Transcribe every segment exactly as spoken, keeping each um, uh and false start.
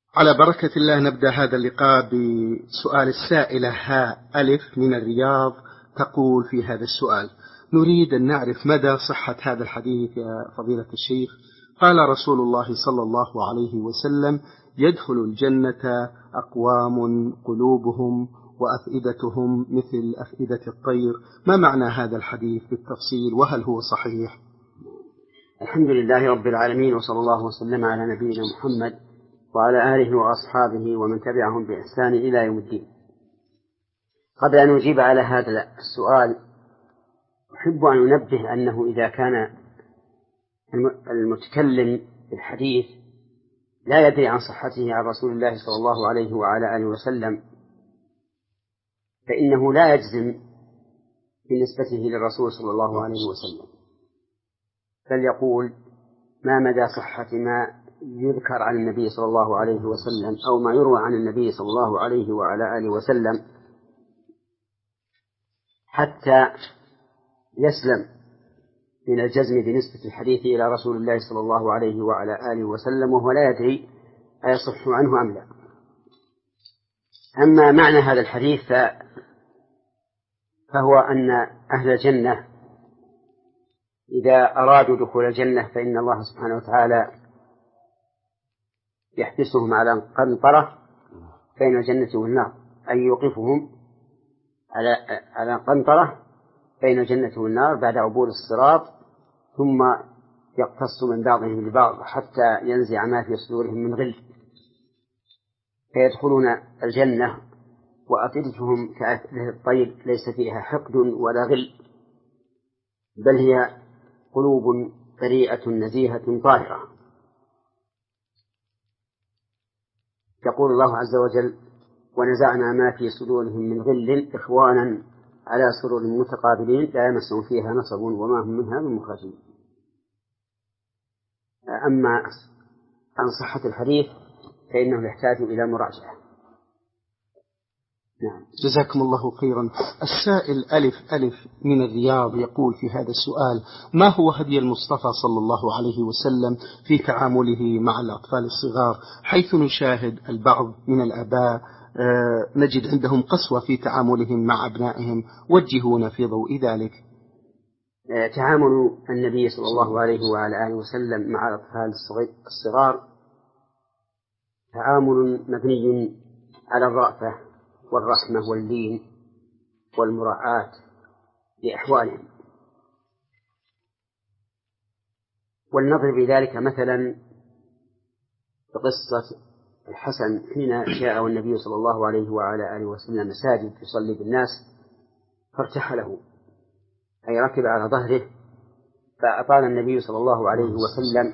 على بركة الله نبدأ هذا اللقاء بسؤال السائلة ها ألف من الرياض. تقول في هذا السؤال: نريد أن نعرف مدى صحة هذا الحديث يا فضيلة الشيخ. قال رسول الله صلى الله عليه وسلم: يدخل الجنة أقوام قلوبهم وأفئدتهم مثل أفئدة الطير. ما معنى هذا الحديث بالتفصيل، وهل هو صحيح؟ الحمد لله رب العالمين، وصلى الله وسلم على نبينا محمد وعلى آله وأصحابه ومن تبعهم بإحسان إلى يوم الدين. قبل أن نجيب على هذا السؤال أحب أن أنبه أنه إذا كان المتكلم بالحديث لا يدري عن صحته عن رسول الله صلى الله عليه وعلى آله وسلم فإنه لا يجزم بالنسبة للرسول صلى الله عليه وسلم، بل يقول ما مدى صحة ما يذكر عن النبي صلى الله عليه وسلم أو ما يروى عن النبي صلى الله عليه وعلى آله وسلم حتى يسلم من الجزم بنسبة الحديث إلى رسول الله صلى الله عليه وعلى آله وسلم وهو لا يدري أيصح عنه أم لا. أما معنى هذا الحديث فهو أن أهل الجنة إذا أرادوا دخول الجنة فإن الله سبحانه وتعالى يحبسهم على قنطرة بين الجنة والنار، أي يوقفهم على على قنطرة بين الجنة والنار بعد عبور الصراط، ثم يقتص من بعضهم لبعض حتى ينزع ما في صدورهم من غل، فيدخلون الجنة وأفئدتهم كأفئدة الطير ليس فيها حقد ولا غل، بل هي قلوب بريئة نزيهة طاهرة. يقول الله عز وجل: ونزعنا ما في صدورهم من غل إخوانا على سرر متقابلين لا يمسهم فيها نصب وما هم منها بمخرجين. أما عن صحة الحديث فإنه يحتاج إلى مراجعة. نعم. جزاكم الله خيرا. السائل ألف ألف من الرياض يقول في هذا السؤال: ما هو هدي المصطفى صلى الله عليه وسلم في تعامله مع الأطفال الصغار، حيث نشاهد البعض من الآباء نجد عندهم قسوة في تعاملهم مع أبنائهم، وجهونا في ضوء ذلك. تعامل النبي صلى الله عليه وعلى آله وسلم مع الأطفال الصغار تعامل مبني على الرأفة والرحمة واللين والمراعاة لأحوالهم. ولنضرب بذلك مثلا بقصة الحسن حين جاء النبي صلى الله عليه وعلى آله وسلم مساجد يصلي بالناس فارتحله، أي ركب على ظهره، فأطال النبي صلى الله عليه وسلم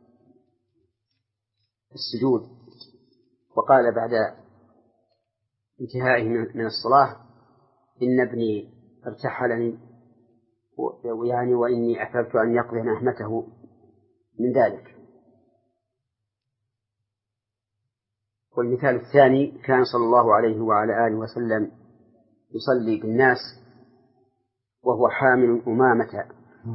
السجود، وقال بعد انتهائه من الصلاة: إن ابني ارتحلني يعني وإني أحببت أن يقضي نهمته من ذلك. والمثال الثاني: كان صلى الله عليه وعلى آله وسلم يصلي بالناس وهو حامل أمامة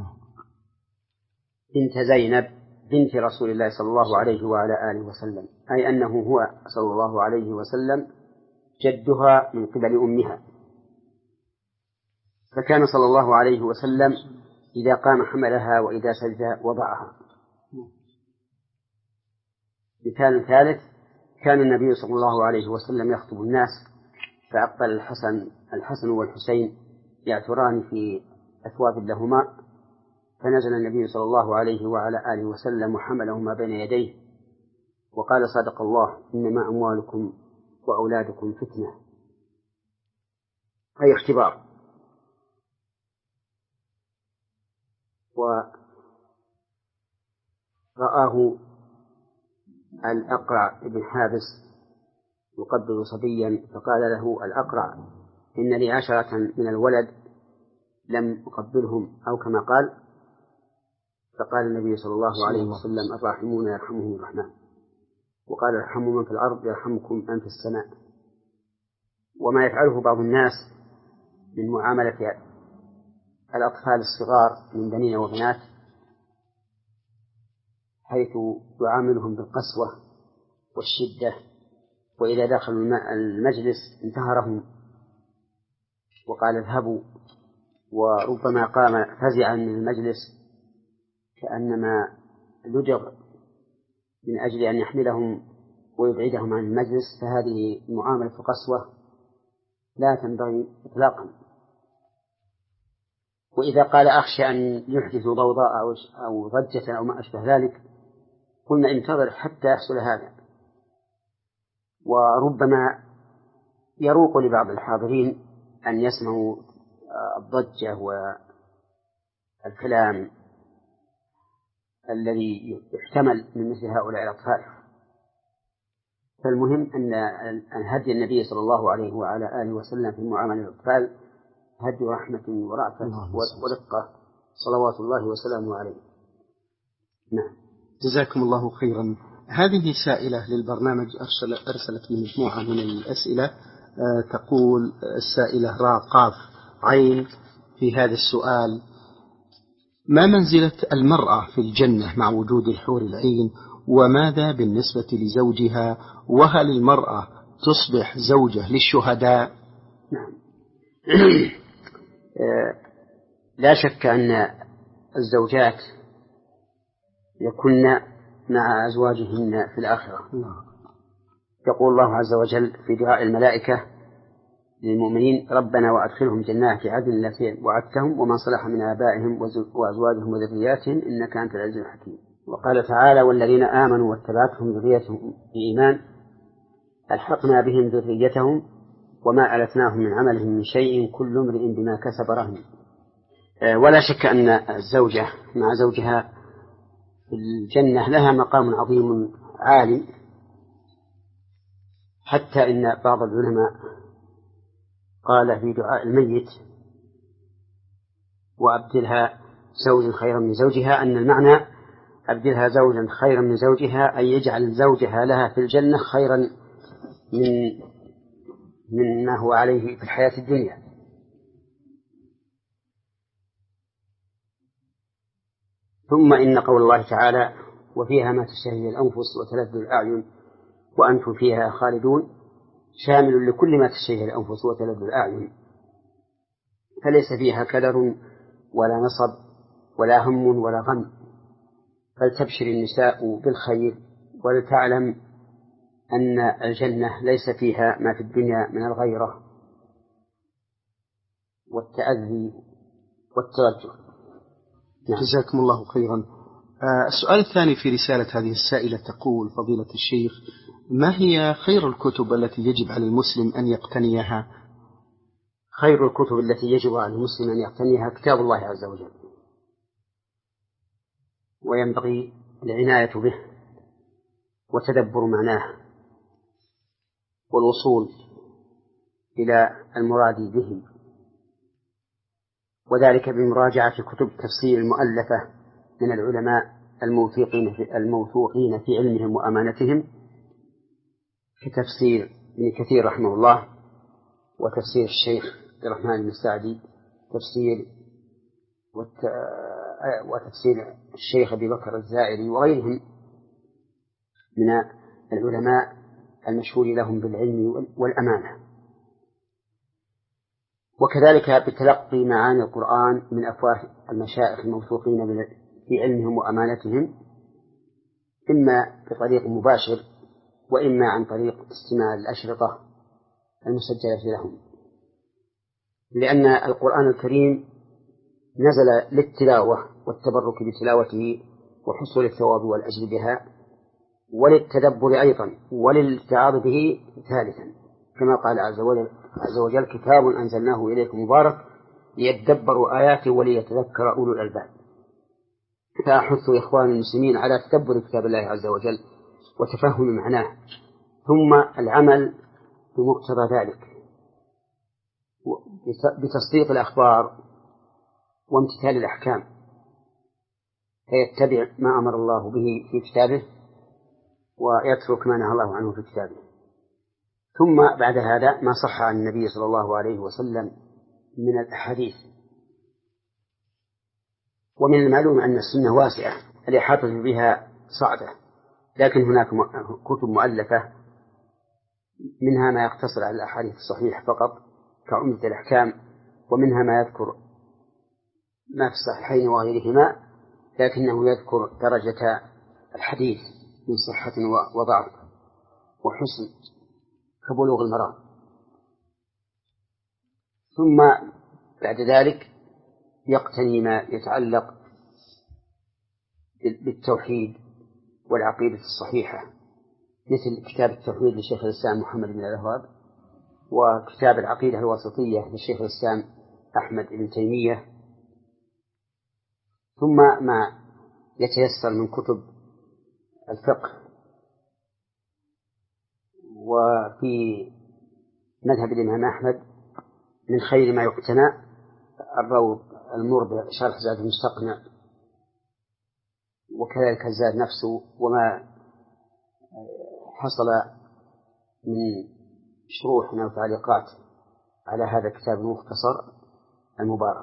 بنت زينب بنت رسول الله صلى الله عليه وعلى آله وسلم، أي أنه هو صلى الله عليه وسلم جدها من قبل أمها. فكان صلى الله عليه وسلم إذا قام حملها وإذا سجد وضعها. مثال ثالث: كان النبي صلى الله عليه وسلم يخطب الناس فأقبل الحسن الحسن والحسين يعثران في أثواب لهما، فنزل النبي صلى الله عليه وعلى آله وسلم وحملهما بين يديه وقال: صدق الله، إنما أموالكم وأولادكم فتنة، أي اختبار. ورآه الأقرع بن حابس يقبل صبيا، فقال له الأقرع: إن لي عشرة من الولد لم أقبلهم، أو كما قال. فقال النبي صلى الله عليه وسلم: الراحمون يرحمهم الرحمن، وقال: ارحموا من في الأرض يرحمكم من في السماء. وما يفعله بعض الناس من معاملة الأطفال الصغار من بنين وبنات حيث يعاملهم بالقسوة والشدة، وإذا دخلوا المجلس انتهرهم وقال اذهبوا، وربما قام فزعا من المجلس كأنما لدغ من أجل أن يحملهم ويبعدهم عن المجلس، فهذه معاملة قسوة لا تنبغي إطلاقا. وإذا قال أخشى أن يحدثوا ضوضاء أو ضجة أو ما أشبه ذلك، قلنا انتظر حتى يحصل هذا. وربما يروق لبعض الحاضرين أن يسمعوا الضجة والكلام الذي يحتمل من مثل هؤلاء الأطفال. فالمهم أن هدي النبي صلى الله عليه وعلى آله وسلم في معاملة الأطفال هدي رحمة ورأفة ورقة صلوات الله وسلامه عليه. نعم. جزاكم الله خيرا. هذه سائلة للبرنامج أرسل أرسلت لي مجموعة من الأسئلة. تقول السائلة راء قاف عين في هذا السؤال: ما منزلة المرأة في الجنة مع وجود الحور العين؟ وماذا بالنسبة لزوجها؟ وهل المرأة تصبح زوجة للشهداء؟ نعم. لا شك أن الزوجات يكن مع أزواجهن في الآخرة. يقول الله عز وجل في دعاء الملائكة للمؤمنين: ربنا وأدخلهم جنات عدن التي وعدتهم ومن صلح من آبائهم وأزواجهم وذرياتهم إنك أنت العزيز الحكيم. وقال تعالى: والذين آمنوا واتبعتهم ذريتهم بإيمان ألحقنا بهم ذريتهم وما ألتناهم من عملهم من شيء كل امرئ بما كسب رهن. ولا شك أن الزوجة مع زوجها في الجنة لها مقام عظيم عالي، حتى إن بعض العلماء قال في دعاء الميت: وأبدلها زوجا خيرا من زوجها، أن المعنى أبدلها زوجا خيرا من زوجها أي يجعل زوجها لها في الجنة خيرا من من ما هو عليه في الحياة الدنيا. ثم إن قول الله تعالى: وفيها ما تشتهي الأنفس وتلذ الأعين وأنتم فيها خالدون، شامل لكل ما تشتهي الأنفس وتلذ الأعين، فليس فيها كدر ولا نصب ولا هم ولا غم، فلتبشر النساء بالخير ولتعلم أن الجنة ليس فيها ما في الدنيا من الغيرة والتأذي والترجل. نعم. جزاكم الله خيرا. آه السؤال الثاني في رسالة هذه السائلة تقول: فضيلة الشيخ، ما هي خير الكتب التي يجب على المسلم أن يقتنيها؟ خير الكتب التي يجب على المسلم أن يقتنيها كتاب الله عز وجل، وينبغي العناية به وتدبر معناه والوصول إلى المراد به، وذلك بمراجعة كتب التفسير المؤلفة من العلماء الموثوقين في, الموثوقين في علمهم وأمانتهم، كتفسير ابن كثير رحمه الله، وتفسير الشيخ عبد الرحمن بن السعدي، تفسير وتفسير الشيخ أبي بكر الزائري وغيرهم من العلماء المشهور لهم بالعلم والأمانة. وكذلك بتلقي معاني القرآن من أفواه المشايخ الموثوقين في علمهم وأمانتهم، إما بطريق مباشر وإما عن طريق استماع الأشرطة المسجلة لهم، لأن القرآن الكريم نزل للتلاوة والتبرك بتلاوته وحصول الثواب والأجر بها، وللتدبر أيضا وللاتعاظ به ثالثا، كما قال عز وجل, عز وجل: كتاب أنزلناه إليكم مبارك ليتدبروا آياته وليتذكر أولو الألباب. فأحث إخوان المسلمين على تدبر كتاب الله عز وجل وتفهم معناه، ثم العمل بمقتضى ذلك بتصديق الأخبار وامتثال الأحكام، فيتبع ما أمر الله به في كتابه ويترك ما نهى الله عنه في كتابه. ثم بعد هذا ما صح عن النبي صلى الله عليه وسلم من الأحاديث. ومن المعلوم أن السنة واسعة الإحاطة بها صعبة، لكن هناك كتب مؤلفة منها ما يقتصر على الأحاديث الصحيحة فقط كعمدة الأحكام، ومنها ما يذكر ما في الصحيحين وغيرهما لكنه يذكر درجة الحديث من صحة وضعف وحسن كبلوغ المرام. ثم بعد ذلك يقتني ما يتعلق بالتوحيد والعقيدة الصحيحة مثل كتاب التوحيد لشيخ الإسلام محمد بن عبد الوهاب، وكتاب العقيدة الواسطية للشيخ الإسلام أحمد بن تيمية، ثم ما يتيسر من كتب الفقه. وفي مذهب الإمام أحمد من خير ما يقتنى الروض المربع شرح زاد المستقنع، وكذلك الزاد نفسه وما حصل من شروح وتعليقات على هذا الكتاب المختصر المبارك.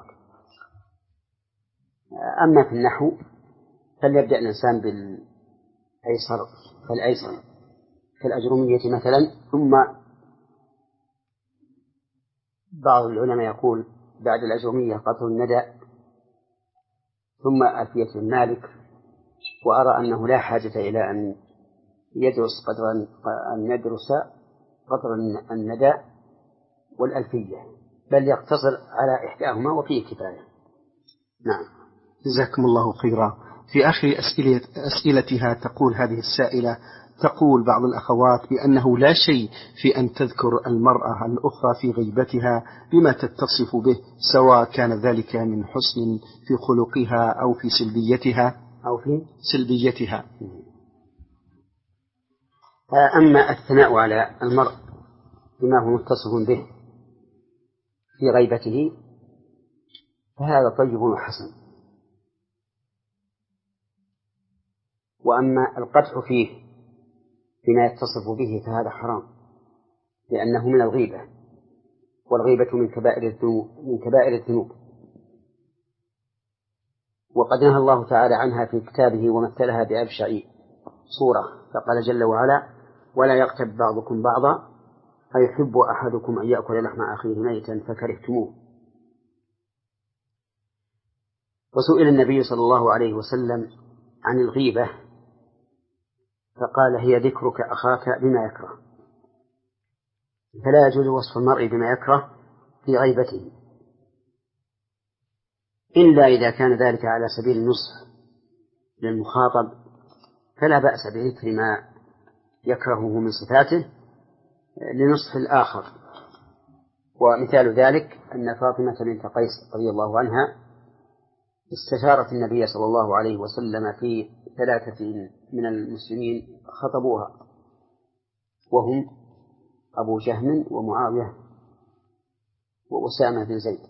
أما في النحو فليبدأ الإنسان بالأيسر فالأيسر كالأجرمية مثلا، ثم بعض العلماء يقول بعد الأجرمية قطر الندى، ثم ألفية المالك. وأرى أنه لا حاجة إلى أن يدرس قدر أن يدرس قدر الندى والألفية، بل يقتصر على إحداهما وفيه كفاية. نعم. جزاكم الله خيرا. في آخر أسئلة أسئلتها تقول هذه السائلة، تقول بعض الأخوات بأنه لا شيء في أن تذكر المرأة الأخرى في غيبتها بما تتصف به، سواء كان ذلك من حسن في خلقها أو في سلبيتها أو في سلبيتها. أما الثناء على المرء بما هو متصف به في غيبته فهذا طيب وحسن، وأما القدح فيه بما يتصف به فهذا حرام، لأنه من الغيبة، والغيبة من كبائر الذنوب من كبائر الذنوب وقد نهى الله تعالى عنها في كتابه ومثلها بأبشع صورة، فقال جل وعلا: ولا يغتب بعضكم بعضا أيحب أحدكم أن يأكل لحم أخيه ميتا فكرهتموه. وسئل النبي صلى الله عليه وسلم عن الغيبة فقال: هي ذكرك أخاك بما يكره، فلا يجوز وصف المرء بما يكره في غيبته إلا إذا كان ذلك على سبيل النصح للمخاطب، فلا بأس بذكر ما يكرهه من صفاته لنصح الآخر. ومثال ذلك أن فاطمة بنت قيس رضي الله عنها استشارت النبي صلى الله عليه وسلم في ثلاثة من المسلمين خطبوها، وهم أبو جهم ومعاوية وأسامة بن زيد،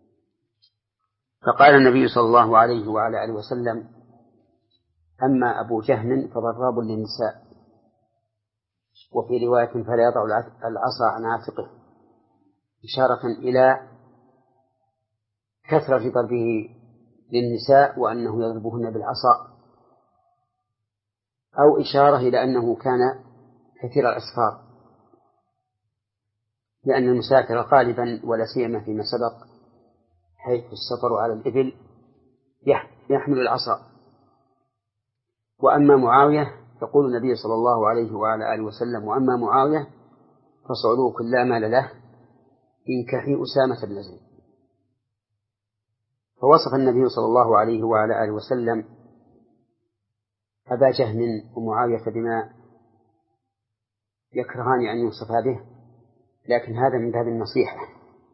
فقال النبي صلى الله عليه وعلى آله وسلم: أما أبو جهم فضراب للنساء، وفي رواية فلا يضع العصا عن عاتقه، إشارة إلى كثرة ضربه للنساء وأنه يضربهن بالعصا، أو إشارة إلى أنه كان كثير الأسفار، لأن المسافر غالبا ولا سيما فيما سبق حيث السفر على الإبل يحمل العصا. وأما معاوية يقول النبي صلى الله عليه وعلى آله وسلم: وأما معاوية فصعلوك لا مال له إنكحي أسامة بن زيد. فوصف النبي صلى الله عليه وعلى آله وسلم أبا جهم ومعاوية بما يكرهان أن يوصفا به، لكن هذا من باب النصيحة.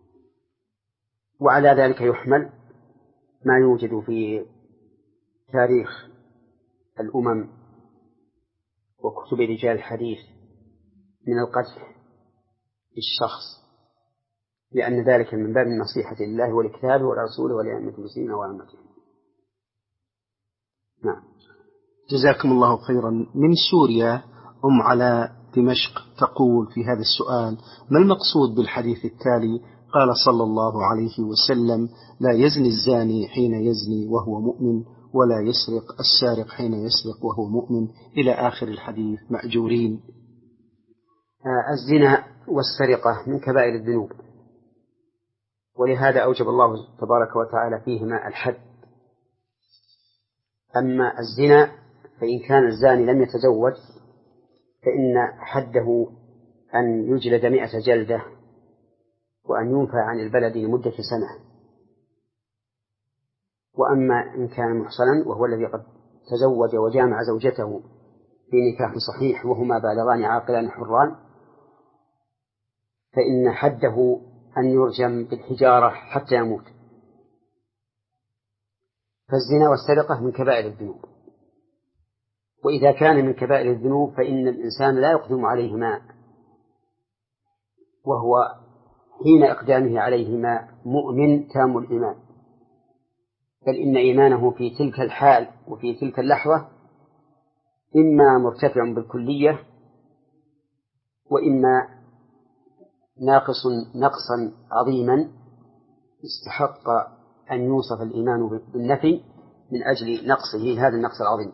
وعلى ذلك يحمل ما يوجد في تاريخ الأمم وكتب رجال الحديث من القدح بالشخص، لأن ذلك من باب النصيحة لله ولكتابه ولرسوله ولأئمة المسلمين وعامتهم. نعم. جزاكم الله خيرا. من سوريا أم على دمشق تقول في هذا السؤال: ما المقصود بالحديث التالي: قال صلى الله عليه وسلم: لا يزني الزاني حين يزني وهو مؤمن، ولا يسرق السارق حين يسرق وهو مؤمن إلى آخر الحديث مأجورين. الزنا والسرقة من كبائر الذنوب، ولهذا أوجب الله تبارك وتعالى فيهما الحد. أما الزنا فإن كان الزاني لم يتزوج فإن حده أن يجلد مئة جلدة وأن ينفى عن البلد لمدة سنة. وأما إن كان محصنا وهو الذي قد تزوج وجامع زوجته في نكاح صحيح وهما بالغان عاقلان حران فإن حده أن يرجم بالحجارة حتى يموت. فالزنا والسرقة من كبائر الذنوب، وإذا كان من كبائر الذنوب فإن الإنسان لا يقدم عليهما وهو حين إقدامه عليهما مؤمن تام الإيمان، بل إن إيمانه في تلك الحال وفي تلك اللحظة إما مرتفع بالكلية وإما ناقص نقصا عظيما استحق أن يوصف الإيمان بالنفي من أجل نقصه هذا النقص العظيم.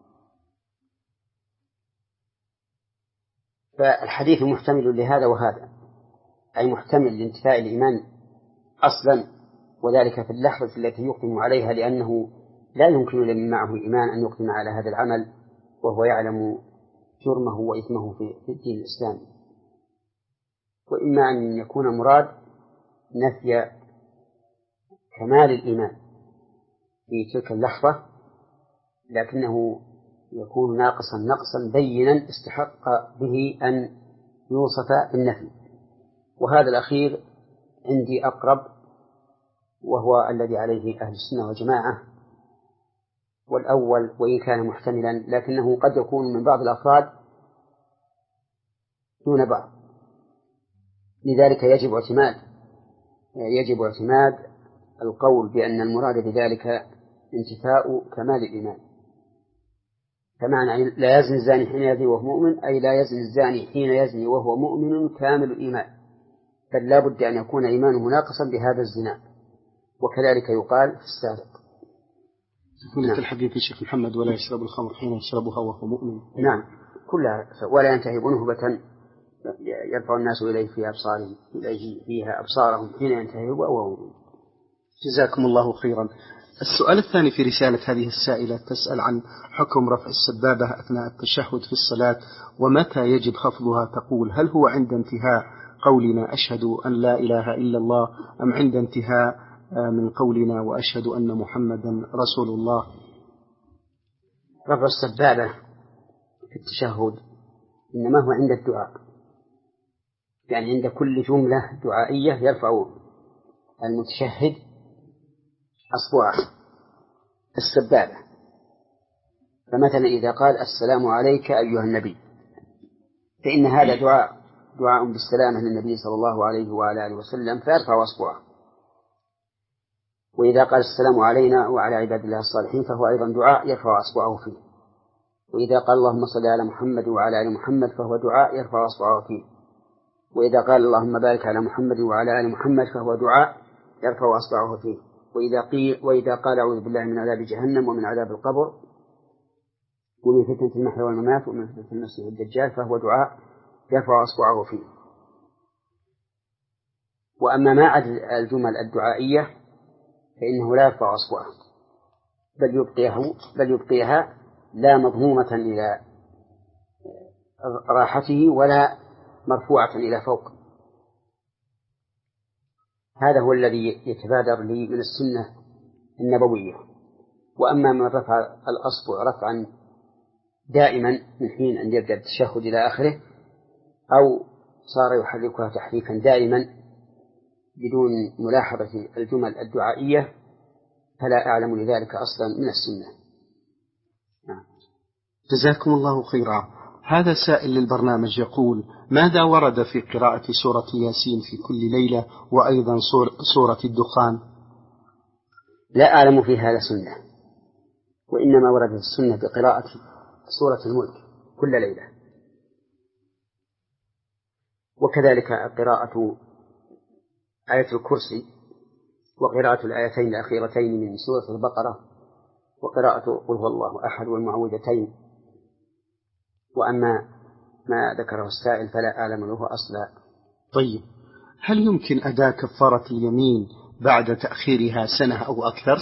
فالحديث محتمل لهذا وهذا، أي محتمل لانتفاء الإيمان أصلا وذلك في اللحظة التي يقدم عليها، لأنه لا يمكن لمن معه إيمان أن يقدم على هذا العمل وهو يعلم جرمه وإثمه في الدين الإسلامي. وإما أن يكون مراد نفي كمال الإيمان في تلك اللحظة لكنه يكون ناقصا نقصا بينا استحق به أن يوصف بالنفي، وهذا الأخير عندي أقرب وهو الذي عليه أهل السنة والجماعة. والأول وإن كان محتملا لكنه قد يكون من بعض الأفراد دون بعض، لذلك يجب اعتماد يجب اعتماد القول بأن المراد بذلك انتفاء كمال الإيمان. فمعنى لا يزني الزاني حين يزني وهو مؤمن أي لا يزني الزاني حين يزني وهو مؤمن كامل الإيمان، بل لا بد أن يكون إيمانه ناقصا بهذا الزنا. وكذلك يقال في السارق. نعم. في الحديث الشيخ محمد ولا يشرب الخمر حين يشربها وهو مؤمن. نعم كلها. ولا ينتهب نهبة يرفع الناس إليه في أبصارهم إليه فيها أبصارهم حين ينتهب وهو مؤمن. جزاكم الله خيرا. السؤال الثاني في رسالة هذه السائلة تسأل عن حكم رفع السبابة أثناء التشهد في الصلاة ومتى يجب خفضها. تقول: هل هو عند انتهاء قولنا أشهد أن لا إله إلا الله أم عند انتهاء من قولنا وأشهد أن محمدا رسول الله؟ رفع السبابة في التشهد إنما هو عند الدعاء، يعني عند كل جملة دعائية يرفع المتشهد أصبعه السبابة. فمثلا إذا قال السلام عليك أيها النبي فإن هذا دعاء دعاء بالسلامة للنبي صلى الله عليه وعلى آله وسلم فيرفع أصبعه. وإذا قال السلام علينا وعلى عباد الله الصالحين فهو أيضا دعاء يرفع أصبعه فيه. وإذا قال اللهم صل على محمد وعلى آل محمد فهو دعاء يرفع أصبعه فيه. وإذا قال اللهم بارك على محمد وعلى آل محمد فهو دعاء يرفع أصبعه فيه. وإذا, قيل وإذا قال أعوذ بالله من عذاب جهنم ومن عذاب القبر ومن فتنة المحيا والممات ومن فتنة المسيح الدجال فهو دعاء يرفع أصبعه فيه. وأما ما عدا الجمل الدعائية فإنه لا يرفع أصبعه بل يبقيه بل يبقيها لا مضمومة إلى راحته ولا مرفوعة إلى فوق. هذا هو الذي يتبادر لي من السنة النبوية. وأما من رفع الأصبع رفعا دائما من حين أن يبدأ التشهد إلى آخره أو صار يحركها تحريكا دائما بدون ملاحظة الجمل الدعائية فلا أعلم لذلك أصلا من السنة. نعم. جزاكم الله خيرا. هذا سائل للبرنامج يقول: ماذا ورد في قراءة سورة ياسين في كل ليلة وأيضا سورة الدخان؟ لا أعلم في هذا سنة، وإنما وردت السنة بقراءة سورة الملك كل ليلة، وكذلك قراءة آية الكرسي وقراءة الآيتين الأخيرتين من سورة البقرة وقراءة قل هو الله أحد والمعوذتين. وأما ما ذكره السائل فلا أعلم له أصلا. طيب، هل يمكن أداء كفارة اليمين بعد تأخيرها سنة أو أكثر؟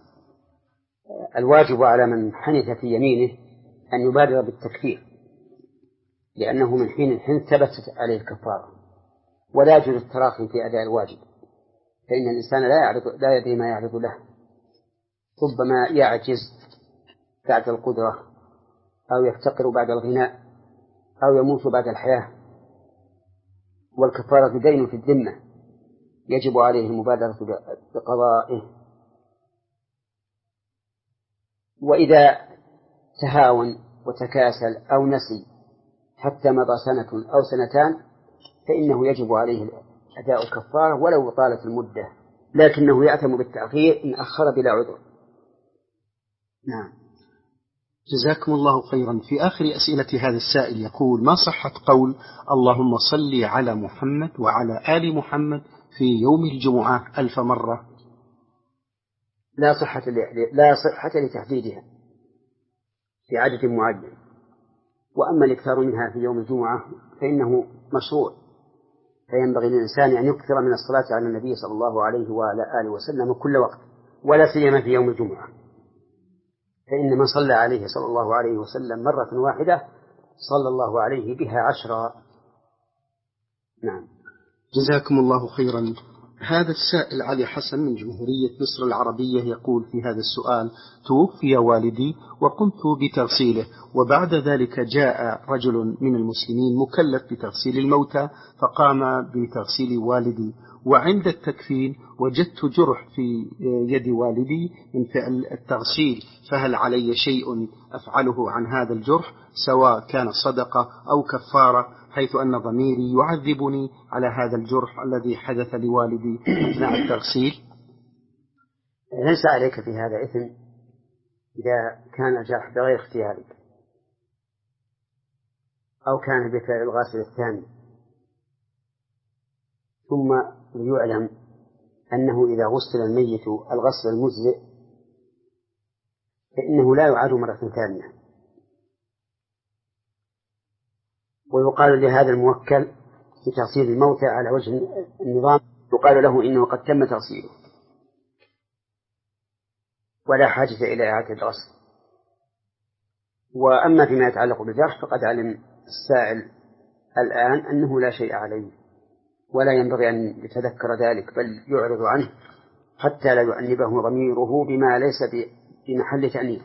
الواجب على من حنث في يمينه أن يبادر بالتكفير، لأنه من حين الحنث ثبتت عليه الكفارة، ولا يجوز التراخي في أداء الواجب، فإن الإنسان لا يعرض لا يدري ما يعرض له، ربما يعجز بعد القدرة، أو يفتقر بعد الغناء، أو يموت بعد الحياة، والكفارة دين في الذمة يجب عليه المبادرة بقضائه. وإذا تهاون وتكاسل أو نسي حتى مضى سنة أو سنتان فإنه يجب عليه أداء الكفارة ولو طالت المدة، لكنه يأثم بالتأخير إن أخر بلا عذر. نعم، جزاكم الله خيرا. في آخر أسئلة هذا السائل يقول: ما صحة قول اللهم صل على محمد وعلى آل محمد في يوم الجمعة ألف مرة؟ لا صحة لا صحة لتحديدها في عدد معين، وأما الإكثار منها في يوم الجمعة فإنه مشروع، فينبغي للإنسان أن يكثر من الصلاة على النبي صلى الله عليه وعلى آله وسلم كل وقت، ولا سيما في يوم الجمعة، فإن من صلى عليه صلى الله عليه وسلم مرة واحدة صلى الله عليه بها عشرا. نعم، جزاكم الله خيرا. هذا السائل علي حسن من جمهورية مصر العربية يقول في هذا السؤال: توفي والدي وقمت بتغسيله، وبعد ذلك جاء رجل من المسلمين مكلف بتغسيل الموتى فقام بتغسيل والدي، وعند التكفين وجدت جرح في يد والدي من فعل التغسيل، فهل علي شيء أفعله عن هذا الجرح سواء كان صدقة أو كفارة، حيث أن ضميري يعذبني على هذا الجرح الذي حدث لوالدي أثناء التغسيل؟ ليس عليك في هذا إثم إذا كان الجرح بغير اختيارك أو كان بفعل الغاسل الثاني. ثم ليعلم أنه إذا غسل الميت الغسل المجزئ فإنه لا يعاد مرة ثانية، ويقال لهذا الموكل في تغسيل الموتى على وجه النظام، يقال له إنه قد تم تغسيله ولا حاجة إلى إعادة الغسل. وأما فيما يتعلق بالجرح فقد علم السائل الآن أنه لا شيء عليه، ولا ينبغي أن يتذكر ذلك، بل يعرض عنه حتى لا يؤنبه ضميره بما ليس بمحل تأنيب.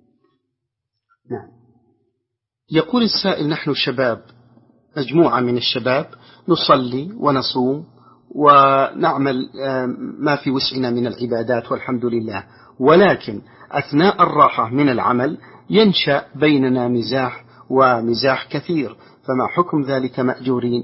نعم. يقول السائل: نحن شباب، مجموعة من الشباب، نصلي ونصوم ونعمل ما في وسعنا من العبادات والحمد لله، ولكن أثناء الراحة من العمل ينشأ بيننا مزاح ومزاح كثير، فما حكم ذلك مأجورين؟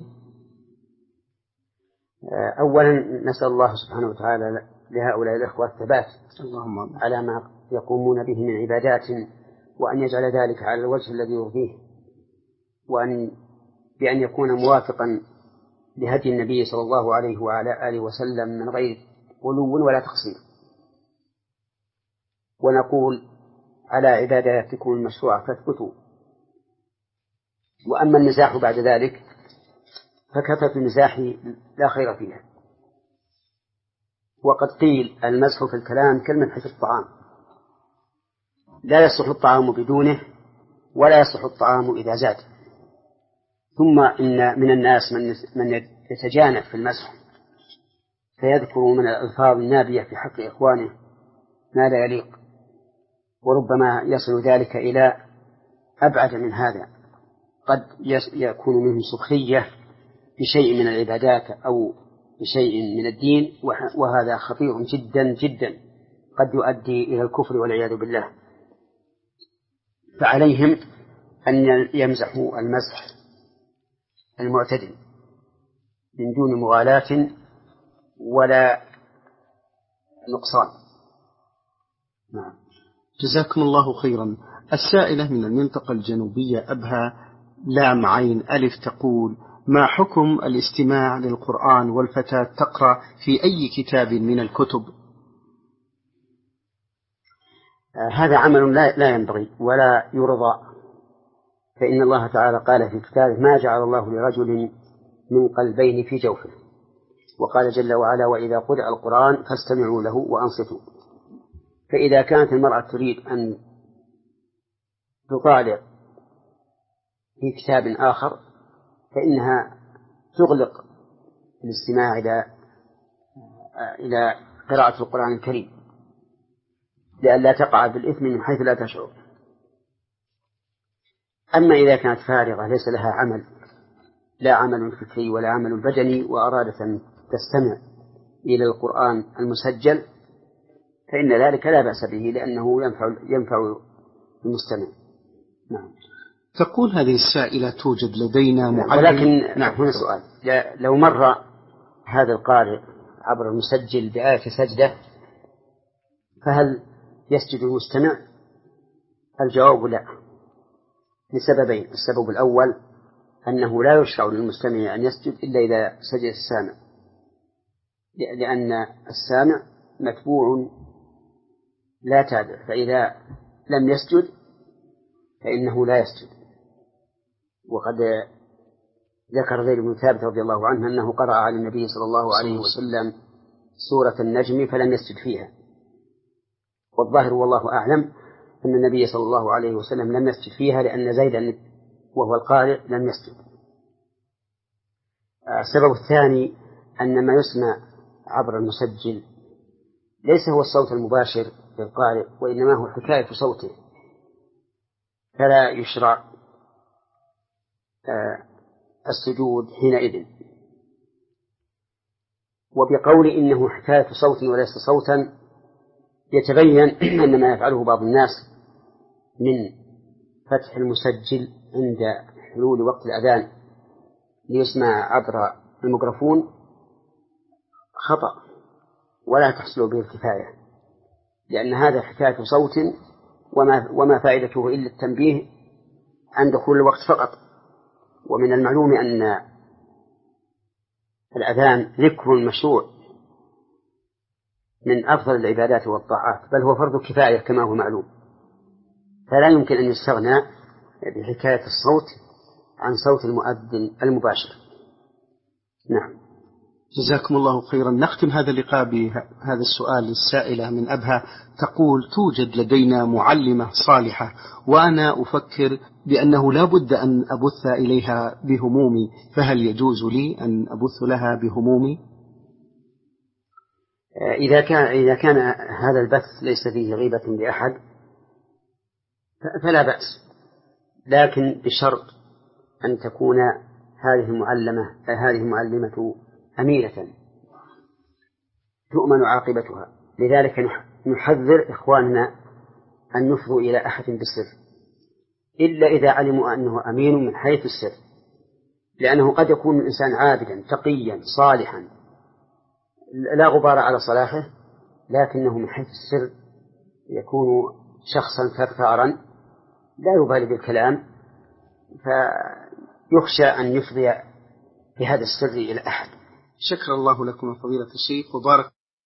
أولا نسأل الله سبحانه وتعالى لهؤلاء الإخوة الثبات اللهم على ما يقومون به من عبادات، وأن يجعل ذلك على الوجه الذي يرضيه، وأن بأن يكون موافقا لهدي النبي صلى الله عليه وعلى آله وسلم من غير غلو ولا تقصير. ونقول على عباداتكم المشروعة فاثبتوا. وأما المزاح بعد ذلك فكثرة المزاح لا خير فيها، وقد قيل المزح في الكلام كالمدح في الطعام، لا يصلح الطعام بدونه ولا يصلح الطعام إذا زاد. ثم إن من الناس من يتجانب في المزح فيذكر من الألفاظ النابية في حق إخوانه ما لا يليق، وربما يصل ذلك إلى أبعد من هذا، قد يكون منه سخرية بشيء من العبادات أو بشيء من الدين، وهذا خطير جدا جدا قد يؤدي إلى الكفر والعياذ بالله. فعليهم أن يمزحوا المزح المعتدل من دون مغالاة ولا نقصان. نعم. جزاكم الله خيرا. السائلة من المنطقة الجنوبية أبها لام عين ألف تقول: ما حكم الاستماع للقرآن والفتاة تقرأ في أي كتاب من الكتب؟ هذا عمل لا, لا ينبغي ولا يرضى، فإن الله تعالى قال في كتابه: ما جعل الله لرجل من قلبين في جوفه، وقال جل وعلا: وإذا قرأ القرآن فاستمعوا له وأنصتوا. فإذا كانت المرأة تريد أن تطالع في كتاب آخر فإنها تغلق الاستماع إلى إلى قراءة القرآن الكريم لئلا تقع في الإثم من حيث لا تشعر. أما إذا كانت فارغة ليس لها عمل، لا عمل فكري ولا عمل بدني، وأرادت أن تستمع إلى القرآن المسجل فإن ذلك لا بأس به، لأنه ينفع ينفع المستمع. نعم. تقول هذه السائلة: توجد لدينا معلم. ولكن نعم، هنا سؤال: لو مر هذا القارئ عبر المسجل بآية سجدة فهل يسجد المستمع؟ الجواب لا، لسببين: السبب الأول أنه لا يشرع للمستمع أن يسجد إلا إذا سجد السامع، لأن السامع متبوع لا تابع، فإذا لم يسجد فإنه لا يسجد. وقد ذكر زيد بن ثابت رضي الله عنه أنه قرأ على النبي صلى الله عليه وسلم سورة النجم فلم يسجد فيها، والظاهر والله أعلم أن النبي صلى الله عليه وسلم لم يسجد فيها لأن زيدا وهو القارئ لم يسجد. السبب الثاني أن ما يسمع عبر المسجل ليس هو الصوت المباشر للقارئ، وإنما هو حكاية صوته، فلا يشرع السجود حينئذ. وبقول إنه حكاية صوت وليس صوتا يتبين أن ما يفعله بعض الناس من فتح المسجل عند حلول وقت الأذان ليسمع عبر الميكروفون خطأ ولا تحصل به الكفاية، لأن هذا حكاية صوت وما, وما فائدته إلا التنبيه عند دخول الوقت فقط. ومن المعلوم أن الأذان ذكر مشروع من أفضل العبادات والطاعات، بل هو فرض كفاية كما هو معلوم، فلا يمكن أن يستغنى بحكاية الصوت عن صوت المؤذن المباشر. نعم. جزاكم الله خيرا. نختم هذا اللقاء بهذا السؤال للسائلة من أبها، تقول: توجد لدينا معلمة صالحة وأنا أفكر بأنه لا بد أن أبث إليها بهمومي، فهل يجوز لي أن أبث لها بهمومي؟ إذا كان, إذا كان هذا البث ليس فيه غيبة لأحد فلا بأس، لكن بشرط أن تكون هذه المعلمة هذه المعلمة أمينة تؤمن عاقبتها. لذلك نحذر إخواننا أن يفضوا إلى أحد بالسر إلا إذا علموا أنه أمين من حيث السر، لأنه قد يكون الإنسان عابدا تقيا صالحا لا غبار على صلاحه، لكنه من حيث السر يكون شخصا ثرثارا لا يبالي بالكلام، فيخشى أن يفضي بهذا السر إلى أحد. شكر الله لكم فضيلة الشيخ وبارك